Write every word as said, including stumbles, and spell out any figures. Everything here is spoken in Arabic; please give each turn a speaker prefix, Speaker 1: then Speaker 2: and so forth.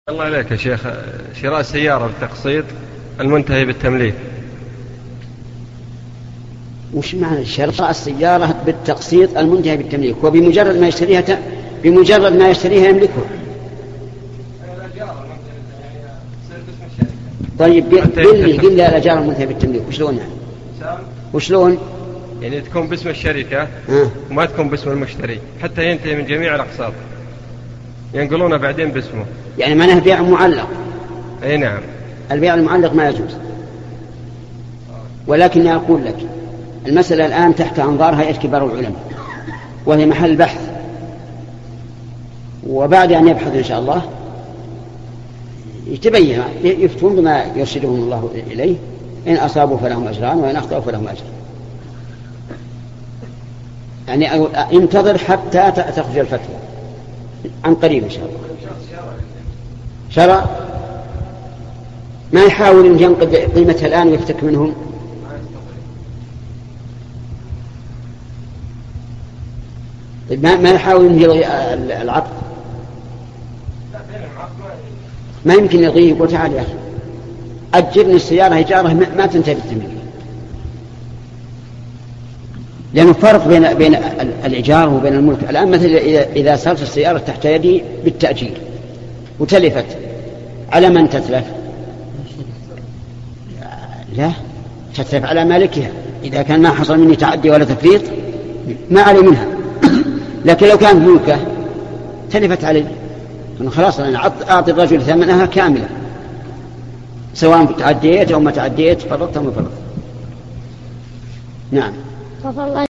Speaker 1: الله عليك يا شيخ، شراء سيارة بالتقسيط المنتهي بالتمليك.
Speaker 2: وش معنى شراء السيارة بالتقسيط المنتهي بالتمليك؟ وبمجرد ما يشتريها ت... بمجرد ما يشتريها يملكها. طيب باللي قل لي الأجار المنتهي بالتمليك وشلون يعني؟ وشلون؟
Speaker 1: يعني تكون باسم الشركة
Speaker 2: آه.
Speaker 1: وما تكون باسم المشتري حتى ينتهي من جميع الأقساط، ينقلونه بعدين باسمه.
Speaker 2: يعني معناه بيع معلق.
Speaker 1: اي نعم.
Speaker 2: البيع المعلق ما يجوز، ولكن أقول لك المسألة الآن تحت أنظار هيئة كبار العلماء وهي محل بحث، وبعد أن يبحث إن شاء الله يتبين يفتون بما يرشدهم الله إليه، إن أصابوا فلهم أجران وإن أخطأوا فلهم أجر. يعني انتظر حتى تخرج الفتوى عن قريب إن شاء الله. شرع ما يحاول أن ينقذ قيمتها الآن ويفتك منهم. طيب ما يحاول أن يلغي العقد، ما يمكن يلغيه. يقول تعال يا أخي أجرني السيارة إجارة ما تنتهي بالتمليك، لأنه فرق بين بين الإيجار وبين الملك. الآن مثل إذا صارت السيارة تحت يدي بالتأجير وتلفت، على من تتلف؟ لا، تتلف على مالكها. إذا كان ما حصل مني تعدي ولا تفريط ما علي منها، لكن لو كانت ملكه تلفت علي خلاص أنا أعطي الرجل ثمنها كاملة، سواء تعديت أو ما تعديت، فرطت أو ما فرطت. نعم.